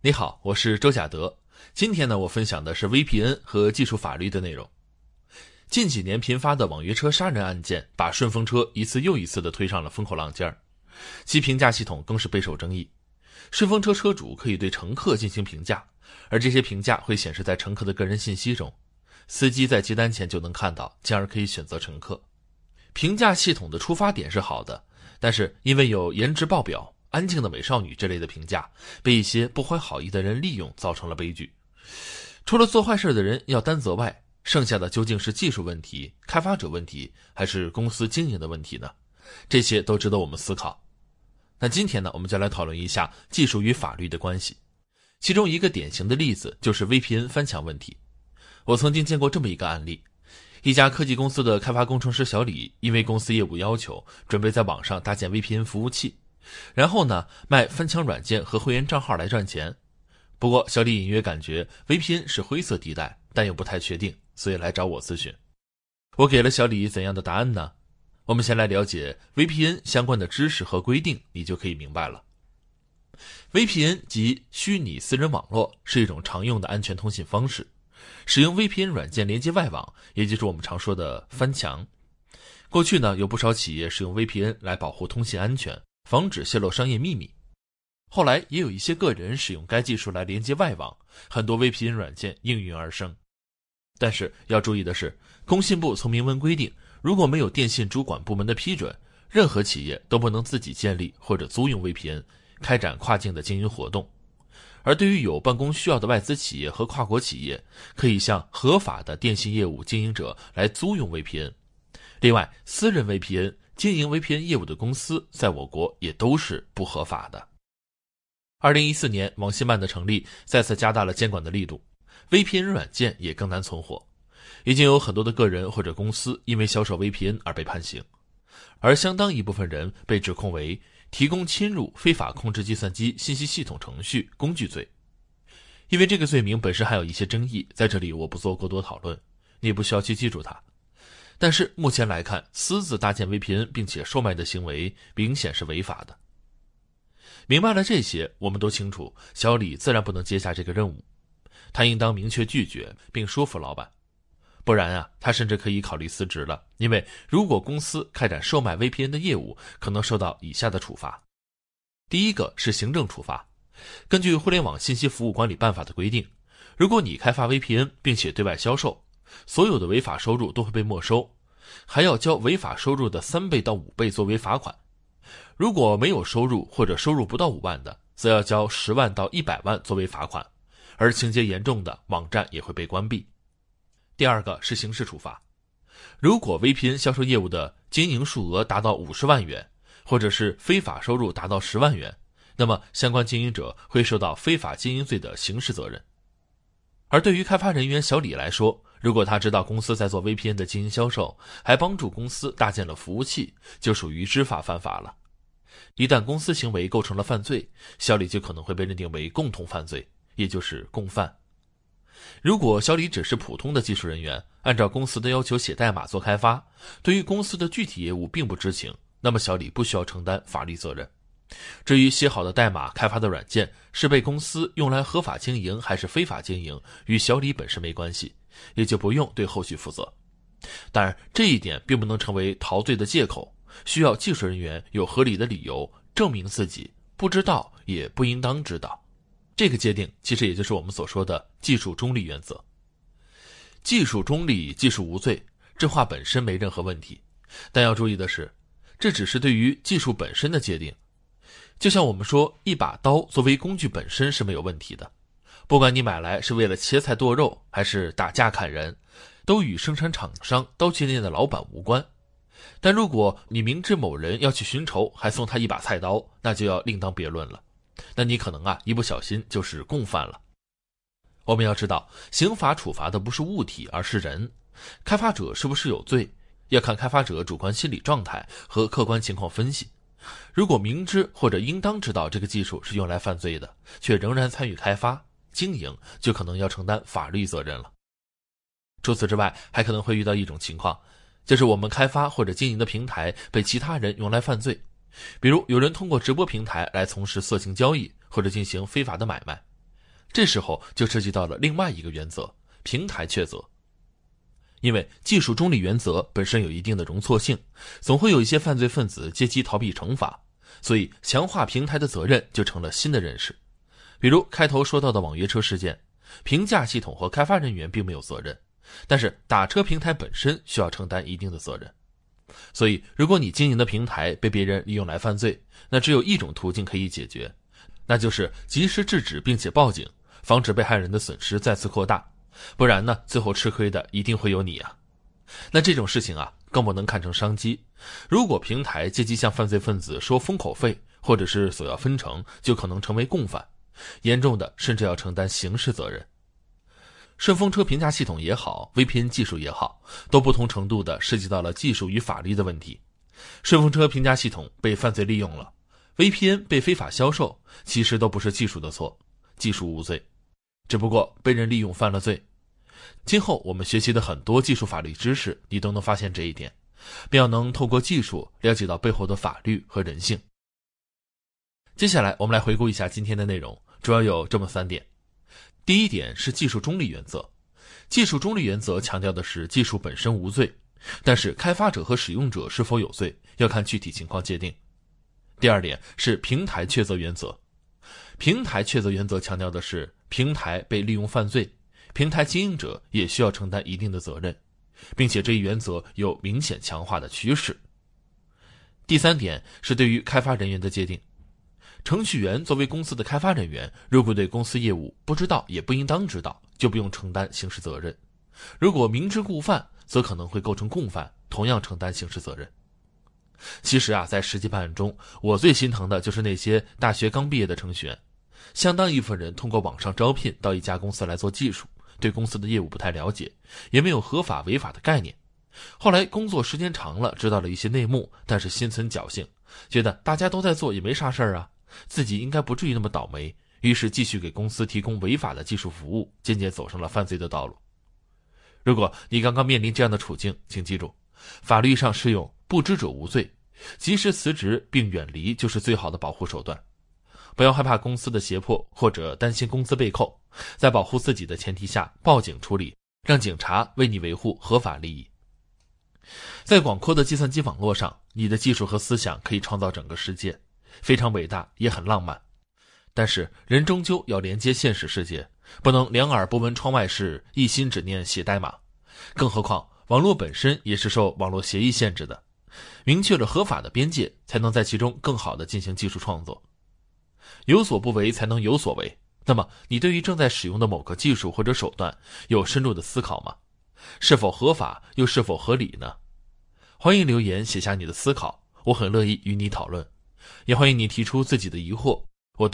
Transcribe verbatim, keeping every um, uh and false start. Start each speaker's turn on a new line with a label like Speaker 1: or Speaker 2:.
Speaker 1: 你好，我是周甲德。今天呢，我分享的是 V P N 和技术法律的内容。近几年频发的网约车杀人案件，把顺风车一次又一次地推上了风口浪尖儿，其评价系统更是备受争议。顺风车车主可以对乘客进行评价，而这些评价会显示在乘客的个人信息中，司机在接单前就能看到，进而可以选择乘客。评价系统的出发点是好的，但是因为有颜值爆表、安静的美少女这类的评价，被一些不怀好意的人利用，造成了悲剧。除了做坏事的人要担责外，剩下的究竟是技术问题、开发者问题，还是公司经营的问题呢？这些都值得我们思考。那今天呢，我们就来讨论一下技术与法律的关系。其中一个典型的例子就是 V P N 翻墙问题。我曾经见过这么一个案例。一家科技公司的开发工程师小李，因为公司业务要求，准备在网上搭建 V P N 服务器，然后呢，卖翻墙软件和会员账号来赚钱。不过小李隐约感觉 V P N 是灰色地带，但又不太确定，所以来找我咨询。我给了小李怎样的答案呢？我们先来了解 V P N 相关的知识和规定，你就可以明白了。V P N 即虚拟私人网络，是一种常用的安全通信方式。使用 V P N 软件连接外网，也就是我们常说的翻墙。过去呢，有不少企业使用 V P N 来保护通信安全，防止泄露商业秘密。后来也有一些个人使用该技术来连接外网，很多 V P N 软件应运而生。但是要注意的是，工信部曾明文规定，如果没有电信主管部门的批准，任何企业都不能自己建立或者租用 V P N， 开展跨境的经营活动。而对于有办公需要的外资企业和跨国企业，可以向合法的电信业务经营者来租用 V P N。另外，私人 V P N 经营 V P N 业务的公司在我国也都是不合法的。二零一四年，网信办的成立再次加大了监管的力度， V P N 软件也更难存活。已经有很多的个人或者公司因为销售 V P N 而被判刑，而相当一部分人被指控为提供侵入非法控制计算机信息系统程序工具罪。因为这个罪名本身还有一些争议，在这里我不做过多讨论，你也不需要去记住它。但是目前来看，私自搭建 V P N 并且售卖的行为明显是违法的。明白了这些，我们都清楚，小李自然不能接下这个任务，他应当明确拒绝并说服老板。不然啊，他甚至可以考虑辞职了，因为如果公司开展售卖 V P N 的业务，可能受到以下的处罚。第一个是行政处罚。根据《互联网信息服务管理办法》的规定，如果你开发 V P N 并且对外销售，所有的违法收入都会被没收，还要交违法收入的三倍到五倍作为罚款。如果没有收入或者收入不到五万的，则要交十万到一百万作为罚款，而情节严重的，网站也会被关闭。第二个是刑事处罚。如果 V P N 销售业务的经营数额达到五十万元，或者是非法收入达到十万元，那么相关经营者会受到非法经营罪的刑事责任。而对于开发人员小李来说，如果他知道公司在做 V P N 的经营销售，还帮助公司搭建了服务器，就属于知法犯法了。一旦公司行为构成了犯罪，小李就可能会被认定为共同犯罪，也就是共犯。如果小李只是普通的技术人员，按照公司的要求写代码做开发，对于公司的具体业务并不知情，那么小李不需要承担法律责任。至于写好的代码、开发的软件是被公司用来合法经营还是非法经营，与小李本身没关系，也就不用对后续负责。当然，这一点并不能成为逃罪的借口，需要技术人员有合理的理由证明自己不知道也不应当知道。这个界定其实也就是我们所说的技术中立原则。技术中立，技术无罪，这话本身没任何问题，但要注意的是，这只是对于技术本身的界定。就像我们说，一把刀作为工具本身是没有问题的，不管你买来是为了切菜剁肉还是打架砍人，都与生产厂商刀切店的老板无关。但如果你明知某人要去寻仇，还送他一把菜刀，那就要另当别论了。那你可能啊一不小心就是共犯了。我们要知道，刑法处罚的不是物体，而是人。开发者是不是有罪，要看开发者主观心理状态和客观情况分析。如果明知或者应当知道这个技术是用来犯罪的，却仍然参与开发经营，就可能要承担法律责任了。除此之外，还可能会遇到一种情况，就是我们开发或者经营的平台被其他人用来犯罪。比如有人通过直播平台来从事色情交易，或者进行非法的买卖。 这时候就涉及到了另外一个原则，平台确责。因为技术中立原则本身有一定的容错性，总会有一些犯罪分子借机逃避惩罚，所以强化平台的责任就成了新的认识。比如开头说到的网约车事件，评价系统和开发人员并没有责任，但是打车平台本身需要承担一定的责任。所以如果你经营的平台被别人利用来犯罪，那只有一种途径可以解决，那就是及时制止并且报警，防止被害人的损失再次扩大，不然呢，最后吃亏的一定会有你啊。那这种事情啊，更不能看成商机。如果平台借机向犯罪分子收封口费，或者是索要分成，就可能成为共犯，严重的甚至要承担刑事责任。顺风车评价系统也好， V P N 技术也好，都不同程度的涉及到了技术与法律的问题。顺风车评价系统被犯罪利用了， V P N 被非法销售，其实都不是技术的错，技术无罪，只不过被人利用犯了罪。今后我们学习的很多技术法律知识，你都能发现这一点，并要能透过技术了解到背后的法律和人性。接下来我们来回顾一下今天的内容，主要有这么三点。第一点是技术中立原则。技术中立原则强调的是技术本身无罪，但是开发者和使用者是否有罪，要看具体情况界定。第二点是平台确责原则。平台确责原则强调的是平台被利用犯罪，平台经营者也需要承担一定的责任，并且这一原则有明显强化的趋势。第三点是对于开发人员的界定。程序员作为公司的开发人员，如果对公司业务不知道也不应当知道，就不用承担刑事责任。如果明知故犯，则可能会构成共犯，同样承担刑事责任。其实啊，在实际办案中，我最心疼的就是那些大学刚毕业的程序员。相当一部分人通过网上招聘到一家公司来做技术，对公司的业务不太了解，也没有合法违法的概念。后来工作时间长了，知道了一些内幕，但是心存侥幸，觉得大家都在做也没啥事儿啊，自己应该不至于那么倒霉，于是继续给公司提供违法的技术服务，渐渐走上了犯罪的道路。如果你刚刚面临这样的处境，请记住，法律上适用不知者无罪，及时辞职并远离就是最好的保护手段。不要害怕公司的胁迫，或者担心工资被扣，在保护自己的前提下报警处理，让警察为你维护合法利益。在广阔的计算机网络上，你的技术和思想可以创造整个世界，非常伟大也很浪漫。但是人终究要连接现实世界，不能两耳不闻窗外事，一心只念写代码。更何况网络本身也是受网络协议限制的，明确了合法的边界，才能在其中更好地进行技术创作。有所不为才能有所为，那么你对于正在使用的某个技术或者手段有深入的思考吗？是否合法又是否合理呢？欢迎留言写下你的思考，我很乐意与你讨论，也欢迎你提出自己的疑惑，